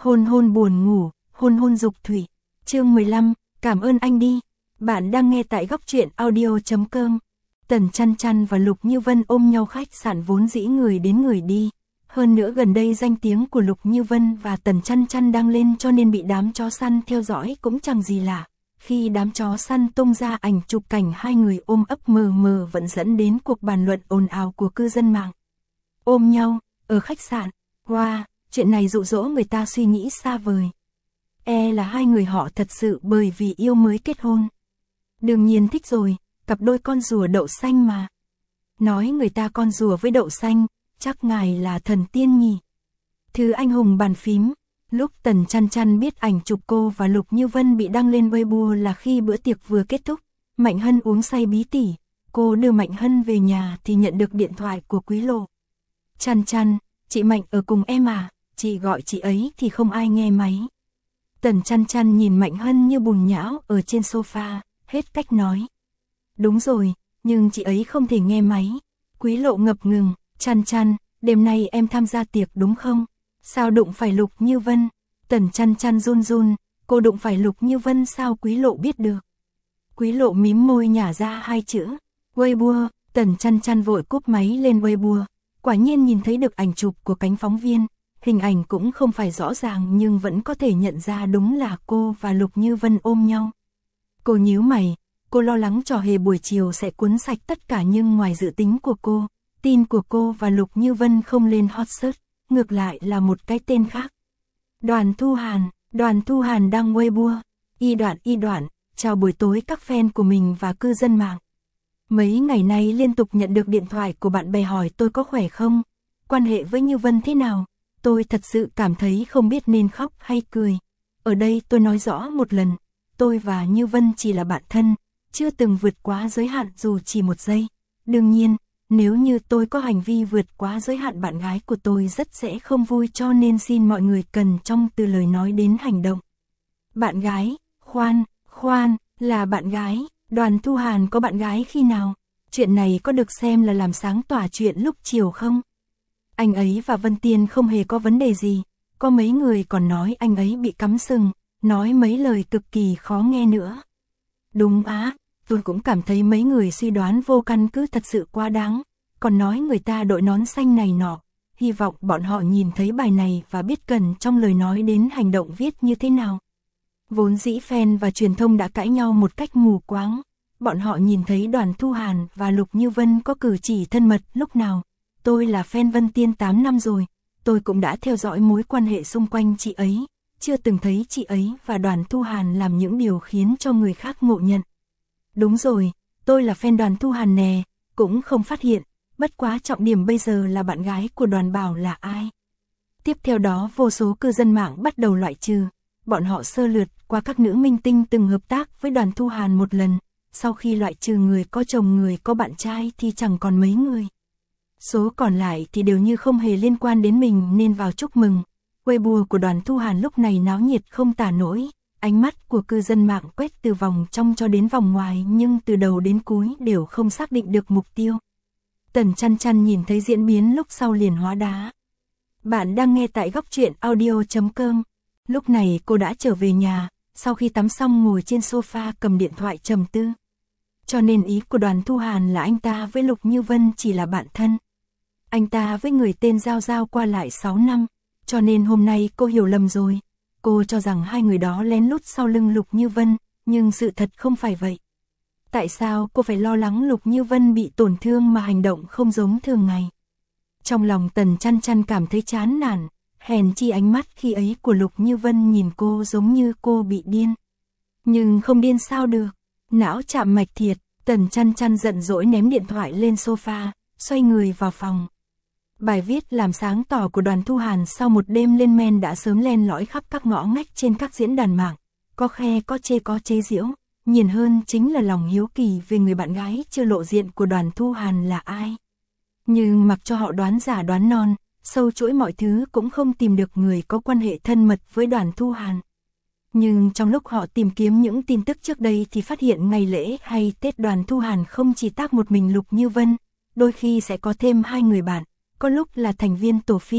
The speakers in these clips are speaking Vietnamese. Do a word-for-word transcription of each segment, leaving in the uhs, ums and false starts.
Hôn hôn buồn ngủ, hôn hôn dục thủy. Chương mười lăm, cảm ơn anh đi. Bạn đang nghe tại góc truyện audio chấm com. Tần Chăn Chăn và Lục Như Vân ôm nhau khách sạn vốn dĩ người đến người đi. Hơn nữa gần đây danh tiếng của Lục Như Vân và Tần Chăn Chăn đang lên cho nên bị đám chó săn theo dõi cũng chẳng gì lạ. Khi đám chó săn tung ra ảnh chụp cảnh hai người ôm ấp mờ mờ vẫn dẫn đến cuộc bàn luận ồn ào của cư dân mạng. Ôm nhau, ở khách sạn, wow, chuyện này dụ dỗ người ta suy nghĩ xa vời. E là hai người họ thật sự bởi vì yêu mới kết hôn. Đương nhiên thích rồi, cặp đôi con rùa đậu xanh mà. Nói người ta con rùa với đậu xanh, chắc ngài là thần tiên nhỉ. Thứ anh hùng bàn phím. Lúc Tần Chăn Chăn biết ảnh chụp cô và Lục Như Vân bị đăng lên Weibo là khi bữa tiệc vừa kết thúc, Mạnh Hân uống say bí tỉ, cô đưa Mạnh Hân về nhà thì nhận được điện thoại của Quý Lộ. Chăn Chăn, chị Mạnh ở cùng em à, chị gọi chị ấy thì không ai nghe máy. Tần Chăn Chăn nhìn Mạnh Hân như bùn nhão ở trên sofa, hết cách nói. Đúng rồi, nhưng chị ấy không thể nghe máy. Quý Lộ ngập ngừng, Chăn Chăn, đêm nay em tham gia tiệc đúng không? Sao đụng phải Lục Như Vân? Tần Chăn Chăn run run, cô đụng phải Lục Như Vân sao Quý Lộ biết được? Quý Lộ mím môi nhả ra hai chữ, Weibo. Tần Chăn Chăn vội cúp máy lên Weibo, quả nhiên nhìn thấy được ảnh chụp của cánh phóng viên, hình ảnh cũng không phải rõ ràng nhưng vẫn có thể nhận ra đúng là cô và Lục Như Vân ôm nhau. Cô nhíu mày, cô lo lắng trò hề buổi chiều sẽ cuốn sạch tất cả nhưng ngoài dự tính của cô, tin của cô và Lục Như Vân không lên hot search. Ngược lại là một cái tên khác. Đoàn Thu Hàn, Đoàn Thu Hàn đăng Weibo, y đoạn y đoạn, chào buổi tối các fan của mình và cư dân mạng. Mấy ngày nay liên tục nhận được điện thoại của bạn bè hỏi tôi có khỏe không, quan hệ với Như Vân thế nào, tôi thật sự cảm thấy không biết nên khóc hay cười. Ở đây tôi nói rõ một lần, tôi và Như Vân chỉ là bạn thân, chưa từng vượt quá giới hạn dù chỉ một giây. Đương nhiên, nếu như tôi có hành vi vượt quá giới hạn bạn gái của tôi rất sẽ không vui cho nên xin mọi người cẩn trọng từ lời nói đến hành động. Bạn gái, khoan, khoan, là bạn gái, Đoàn Thu Hàn có bạn gái khi nào? Chuyện này có được xem là làm sáng tỏa chuyện lúc chiều không? Anh ấy và Vân Tiên không hề có vấn đề gì, có mấy người còn nói anh ấy bị cắm sừng, nói mấy lời cực kỳ khó nghe nữa. Đúng á. Tôi cũng cảm thấy mấy người suy đoán vô căn cứ thật sự quá đáng, còn nói người ta đội nón xanh này nọ, hy vọng bọn họ nhìn thấy bài này và biết cần trong lời nói đến hành động viết như thế nào. Vốn dĩ fan và truyền thông đã cãi nhau một cách mù quáng, bọn họ nhìn thấy Đoàn Thu Hàn và Lục Như Vân có cử chỉ thân mật lúc nào. Tôi là fan Vân Tiên tám năm rồi, tôi cũng đã theo dõi mối quan hệ xung quanh chị ấy, chưa từng thấy chị ấy và Đoàn Thu Hàn làm những điều khiến cho người khác ngộ nhận. Đúng rồi, tôi là fan Đoàn Thu Hàn nè, cũng không phát hiện, bất quá trọng điểm bây giờ là bạn gái của Đoàn Bảo là ai. Tiếp theo đó vô số cư dân mạng bắt đầu loại trừ, bọn họ sơ lược qua các nữ minh tinh từng hợp tác với Đoàn Thu Hàn một lần, sau khi loại trừ người có chồng người có bạn trai thì chẳng còn mấy người. Số còn lại thì đều như không hề liên quan đến mình nên vào chúc mừng. Weibo của Đoàn Thu Hàn lúc này náo nhiệt không tả nổi. Ánh mắt của cư dân mạng quét từ vòng trong cho đến vòng ngoài nhưng từ đầu đến cuối đều không xác định được mục tiêu. Tần Chăn Chăn nhìn thấy diễn biến lúc sau liền hóa đá. Bạn đang nghe tại góc truyện audio chấm com. Lúc này cô đã trở về nhà, sau khi tắm xong ngồi trên sofa cầm điện thoại trầm tư. Cho nên ý của Đoàn Thu Hàn là anh ta với Lục Như Vân chỉ là bạn thân. Anh ta với người tên Giao Giao qua lại sáu năm, cho nên hôm nay cô hiểu lầm rồi. Cô cho rằng hai người đó lén lút sau lưng Lục Như Vân, nhưng sự thật không phải vậy. Tại sao cô phải lo lắng Lục Như Vân bị tổn thương mà hành động không giống thường ngày? Trong lòng Tần Chăn Chăn cảm thấy chán nản, hèn chi ánh mắt khi ấy của Lục Như Vân nhìn cô giống như cô bị điên. Nhưng không điên sao được, não chạm mạch thiệt, Tần Chăn Chăn giận dỗi ném điện thoại lên sofa, xoay người vào phòng. Bài viết làm sáng tỏ của Đoàn Thu Hàn sau một đêm lên men đã sớm len lỏi khắp các ngõ ngách trên các diễn đàn mạng, có khe có chê có chế giễu, nhìn hơn chính là lòng hiếu kỳ về người bạn gái chưa lộ diện của Đoàn Thu Hàn là ai. Nhưng mặc cho họ đoán giả đoán non, sâu chuỗi mọi thứ cũng không tìm được người có quan hệ thân mật với Đoàn Thu Hàn. Nhưng trong lúc họ tìm kiếm những tin tức trước đây thì phát hiện ngày lễ hay Tết Đoàn Thu Hàn không chỉ tác một mình Lục Như Vân, đôi khi sẽ có thêm hai người bạn. Có lúc là thành viên tổ phim,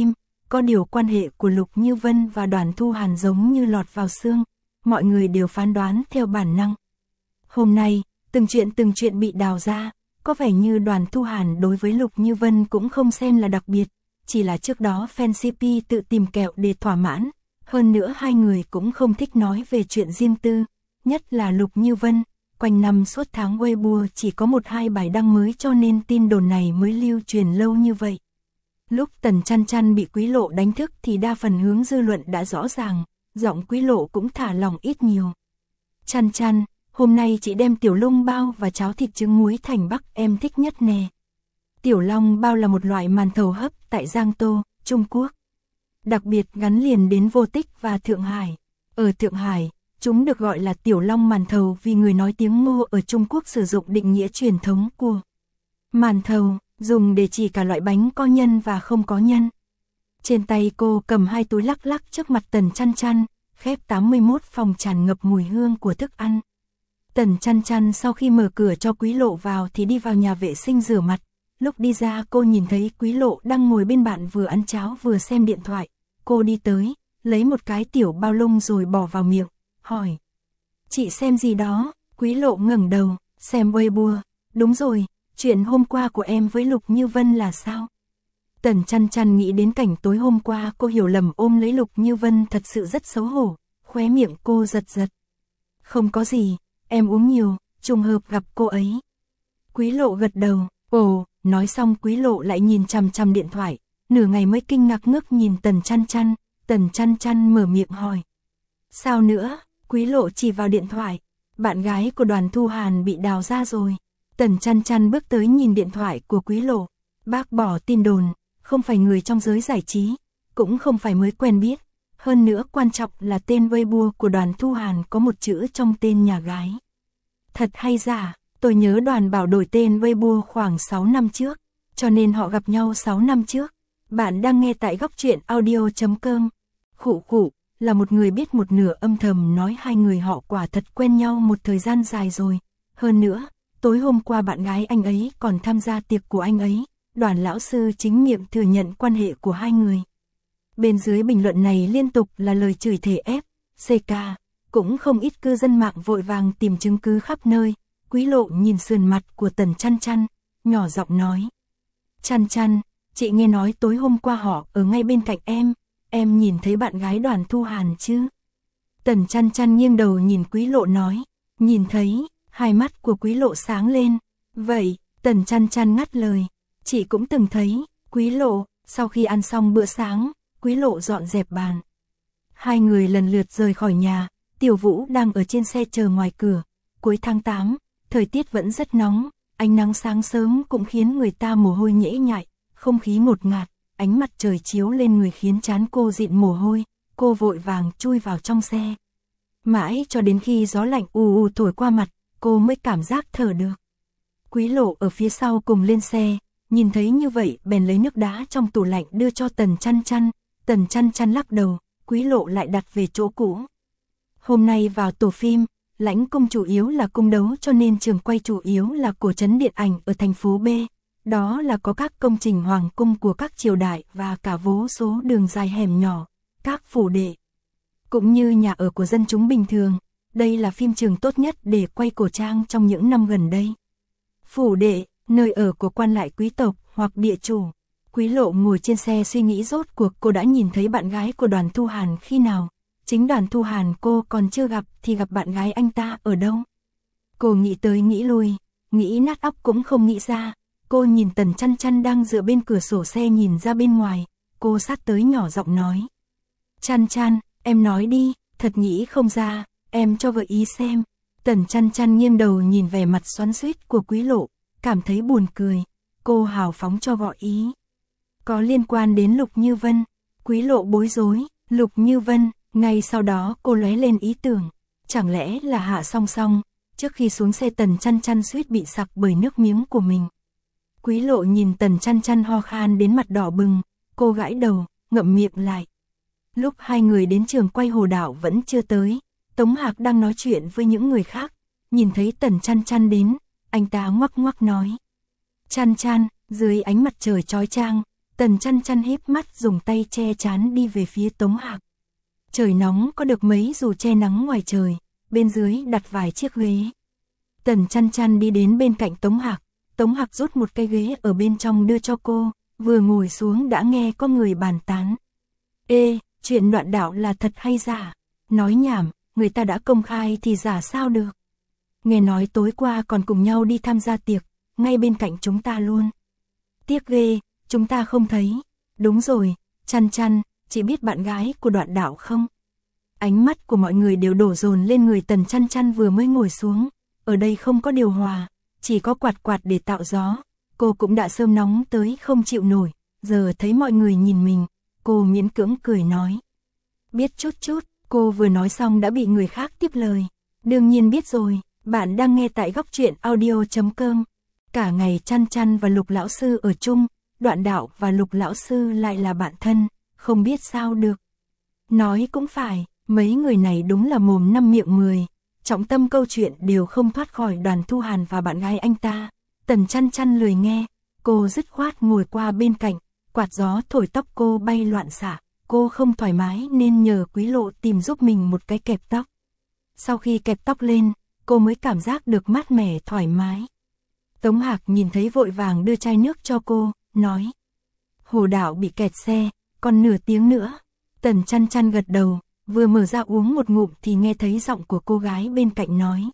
có điều quan hệ của Lục Như Vân và Đoàn Thu Hàn giống như lọt vào xương, mọi người đều phán đoán theo bản năng. Hôm nay, từng chuyện từng chuyện bị đào ra, có vẻ như Đoàn Thu Hàn đối với Lục Như Vân cũng không xem là đặc biệt, chỉ là trước đó fan xê pê tự tìm kẹo để thỏa mãn, hơn nữa hai người cũng không thích nói về chuyện riêng tư, nhất là Lục Như Vân, quanh năm suốt tháng Weibo chỉ có một hai bài đăng mới cho nên tin đồn này mới lưu truyền lâu như vậy. Lúc Tần Chăn Chăn bị Quý Lộ đánh thức thì đa phần hướng dư luận đã rõ ràng, giọng Quý Lộ cũng thả lỏng ít nhiều. Chăn Chăn, hôm nay chị đem tiểu long bao và cháo thịt trứng muối thành Bắc em thích nhất nè. Tiểu long bao là một loại màn thầu hấp tại Giang Tô, Trung Quốc. Đặc biệt gắn liền đến Vô Tích và Thượng Hải. Ở Thượng Hải, chúng được gọi là tiểu long màn thầu vì người nói tiếng Ngô ở Trung Quốc sử dụng định nghĩa truyền thống của màn thầu, dùng để chỉ cả loại bánh có nhân và không có nhân. Trên tay cô cầm hai túi lắc lắc trước mặt Tần Chăn Chăn, khép tám mươi mốt phòng tràn ngập mùi hương của thức ăn. Tần Chăn Chăn sau khi mở cửa cho Quý Lộ vào thì đi vào nhà vệ sinh rửa mặt. Lúc đi ra cô nhìn thấy Quý Lộ đang ngồi bên bạn vừa ăn cháo vừa xem điện thoại. Cô đi tới, lấy một cái tiểu bao lông rồi bỏ vào miệng, hỏi. Chị xem gì đó? Quý Lộ ngẩng đầu, xem Weibo. Đúng rồi, chuyện hôm qua của em với Lục Như Vân là sao? Tần Chăn Chăn nghĩ đến cảnh tối hôm qua cô hiểu lầm ôm lấy Lục Như Vân thật sự rất xấu hổ, khóe miệng cô giật giật. Không có gì, em uống nhiều, trùng hợp gặp cô ấy. Quý Lộ gật đầu, ồ, nói xong Quý Lộ lại nhìn chằm chằm điện thoại, nửa ngày mới kinh ngạc ngước nhìn Tần Chăn Chăn, Tần Chăn Chăn mở miệng hỏi. Sao nữa? Quý Lộ chỉ vào điện thoại, bạn gái của Đoàn Thu Hàn bị đào ra rồi. Tần Chăn Chăn bước tới nhìn điện thoại của Quý Lộ, bác bỏ tin đồn, không phải người trong giới giải trí, cũng không phải mới quen biết, hơn nữa quan trọng là tên Weibo của Đoàn Thu Hàn có một chữ trong tên nhà gái. Thật hay giả, tôi nhớ Đoàn bảo đổi tên Weibo khoảng sáu năm trước, cho nên họ gặp nhau sáu năm trước. Bạn đang nghe tại góc truyện audio chấm com. Khụ khụ, là một người biết một nửa âm thầm nói hai người họ quả thật quen nhau một thời gian dài rồi. Hơn nữa, tối hôm qua bạn gái anh ấy còn tham gia tiệc của anh ấy, Đoàn lão sư chính miệng thừa nhận quan hệ của hai người. Bên dưới bình luận này liên tục là lời chửi thề ép, xê ca, cũng không ít cư dân mạng vội vàng tìm chứng cứ khắp nơi. Quý Lộ nhìn sườn mặt của Tần Chăn Chăn, nhỏ giọng nói. Chăn Chăn, chị nghe nói tối hôm qua họ ở ngay bên cạnh em, em nhìn thấy bạn gái Đoàn Thu Hàn chứ? Tần Chăn Chăn nghiêng đầu nhìn Quý Lộ nói, nhìn thấy, hai mắt của Quý Lộ sáng lên. Vậy, Tần Chăn Chăn ngắt lời, chị cũng từng thấy. Quý Lộ, sau khi ăn xong bữa sáng, Quý Lộ dọn dẹp bàn. Hai người lần lượt rời khỏi nhà, Tiểu Vũ đang ở trên xe chờ ngoài cửa. Cuối tháng tám, thời tiết vẫn rất nóng, ánh nắng sáng sớm cũng khiến người ta mồ hôi nhễ nhại, không khí ngột ngạt, ánh mặt trời chiếu lên người khiến trán cô dịn mồ hôi, cô vội vàng chui vào trong xe. Mãi cho đến khi gió lạnh ù ù thổi qua mặt, cô mới cảm giác thở được. Quý Lộ ở phía sau cùng lên xe, nhìn thấy như vậy bèn lấy nước đá trong tủ lạnh đưa cho Tần Chăn Chăn. Tần Chăn Chăn lắc đầu, Quý Lộ lại đặt về chỗ cũ. Hôm nay vào tổ phim, Lãnh Cung chủ yếu là cung đấu cho nên trường quay chủ yếu là cổ trấn điện ảnh ở thành phố B. Đó là có các công trình hoàng cung của các triều đại và cả vô số đường dài hẻm nhỏ, các phủ đệ, cũng như nhà ở của dân chúng bình thường. Đây là phim trường tốt nhất để quay cổ trang trong những năm gần đây. Phủ đệ, nơi ở của quan lại quý tộc hoặc địa chủ. Quý Lộ ngồi trên xe suy nghĩ rốt cuộc cô đã nhìn thấy bạn gái của Đoàn Thu Hàn khi nào. Chính Đoàn Thu Hàn cô còn chưa gặp thì gặp bạn gái anh ta ở đâu. Cô nghĩ tới nghĩ lui, nghĩ nát óc cũng không nghĩ ra. Cô nhìn Tần Chăn Chăn đang dựa bên cửa sổ xe nhìn ra bên ngoài. Cô sát tới nhỏ giọng nói. Chăn Chăn, em nói đi, thật nghĩ không ra, em cho gợi ý xem. Tần Chăn Chăn nghiêng đầu nhìn vẻ mặt xoắn xuýt của Quý Lộ, cảm thấy buồn cười. Cô hào phóng cho gọi ý. Có liên quan đến Lục Như Vân. Quý Lộ bối rối, Lục Như Vân. Ngay sau đó cô lóe lên ý tưởng, chẳng lẽ là Hạ Song Song. Trước khi xuống xe Tần Chăn Chăn suýt bị sặc bởi nước miếng của mình. Quý Lộ nhìn Tần Chăn Chăn ho khan đến mặt đỏ bừng, cô gãi đầu, ngậm miệng lại. Lúc hai người đến trường quay Hồ Đảo vẫn chưa tới, Tống Hạc đang nói chuyện với những người khác, nhìn thấy Tần Chăn Chăn đến, anh ta ngoắc ngoắc nói. Chăn Chăn, dưới ánh mặt trời chói chang, Tần Chăn Chăn híp mắt dùng tay che trán đi về phía Tống Hạc. Trời nóng có được mấy dù che nắng ngoài trời, bên dưới đặt vài chiếc ghế. Tần Chăn Chăn đi đến bên cạnh Tống Hạc, Tống Hạc rút một cái ghế ở bên trong đưa cho cô, vừa ngồi xuống đã nghe có người bàn tán. Ê, chuyện Đoạn Đạo là thật hay giả? Nói nhảm, người ta đã công khai thì giả sao được? Nghe nói tối qua còn cùng nhau đi tham gia tiệc, ngay bên cạnh chúng ta luôn. Tiếc ghê, chúng ta không thấy. Đúng rồi, Chăn Chăn, chị biết bạn gái của Đoạn Đạo không? Ánh mắt của mọi người đều đổ dồn lên người Tần Chăn Chăn vừa mới ngồi xuống. Ở đây không có điều hòa, chỉ có quạt quạt để tạo gió. Cô cũng đã sớm nóng tới không chịu nổi, giờ thấy mọi người nhìn mình, cô miễn cưỡng cười nói. Biết chút chút, cô vừa nói xong đã bị người khác tiếp lời. Đương nhiên biết rồi, bạn đang nghe tại góc truyện audio chấm com. Cả ngày Chăn Chăn và Lục lão sư ở chung, Đoạn Đạo và Lục lão sư lại là bạn thân, không biết sao được. Nói cũng phải, mấy người này đúng là mồm năm miệng mười, trọng tâm câu chuyện đều không thoát khỏi Đoàn Thu Hàn và bạn gái anh ta. Tần Chăn Chăn lười nghe, cô dứt khoát ngồi qua bên cạnh, quạt gió thổi tóc cô bay loạn xạ, cô không thoải mái nên nhờ Quý Lộ tìm giúp mình một cái kẹp tóc. Sau khi kẹp tóc lên, cô mới cảm giác được mát mẻ thoải mái. Tống Hạc nhìn thấy vội vàng đưa chai nước cho cô, nói. Hồ Đạo bị kẹt xe, còn nửa tiếng nữa. Tần Chăn Chăn gật đầu, vừa mở ra uống một ngụm thì nghe thấy giọng của cô gái bên cạnh nói.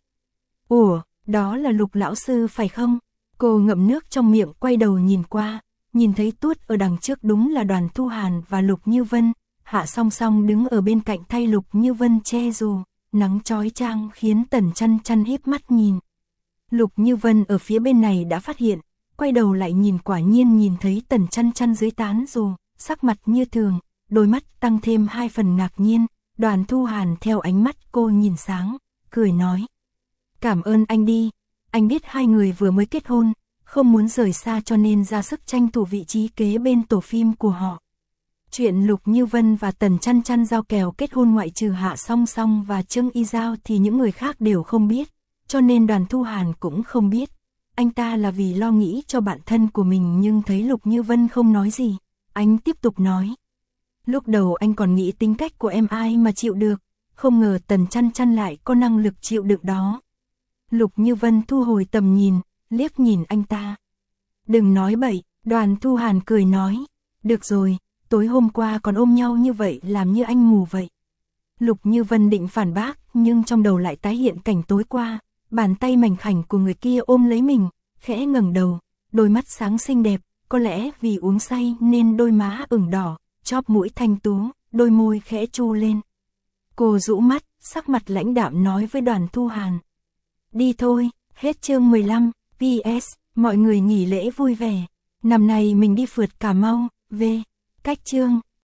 Ủa, đó là Lục lão sư phải không? Cô ngậm nước trong miệng quay đầu nhìn qua, nhìn thấy Tuốt ở đằng trước đúng là Đoàn Thu Hàn và Lục Như Vân, Hạ song song đứng ở bên cạnh thay Lục Như Vân che dù, nắng chói chang khiến Tần Chăn Chăn híp mắt nhìn. Lục Như Vân ở phía bên này đã phát hiện, quay đầu lại nhìn quả nhiên nhìn thấy Tần Chăn Chăn dưới tán dù, sắc mặt như thường, đôi mắt tăng thêm hai phần ngạc nhiên. Đoàn Thu Hàn theo ánh mắt cô nhìn sáng, cười nói. Cảm ơn anh đi, anh biết hai người vừa mới kết hôn, không muốn rời xa cho nên ra sức tranh thủ vị trí kế bên tổ phim của họ. Chuyện Lục Như Vân và Tần Chăn Chăn giao kèo kết hôn ngoại trừ Hạ Song Song và Trương Y Giao thì những người khác đều không biết, cho nên Đoàn Thu Hàn cũng không biết. Anh ta là vì lo nghĩ cho bản thân của mình nhưng thấy Lục Như Vân không nói gì, anh tiếp tục nói. Lúc đầu anh còn nghĩ tính cách của em ai mà chịu được, không ngờ Tần Chăn Chăn lại có năng lực chịu đựng đó. Lục Như Vân thu hồi tầm nhìn, liếc nhìn anh ta. Đừng nói bậy, Đoàn Thu Hàn cười nói. Được rồi, tối hôm qua còn ôm nhau như vậy làm như anh mù vậy. Lục Như Vân định phản bác nhưng trong đầu lại tái hiện cảnh tối qua, bàn tay mảnh khảnh của người kia ôm lấy mình, khẽ ngẩng đầu, đôi mắt sáng xinh đẹp, có lẽ vì uống say nên đôi má ửng đỏ. Chóp mũi thanh tú, đôi môi khẽ chu lên. Cô rũ mắt, sắc mặt lãnh đạm nói với Đoàn Thu Hàn. Đi thôi, hết chương mười lăm, pê ét, mọi người nghỉ lễ vui vẻ. Năm nay mình đi phượt Cà Mau, về, cách chương.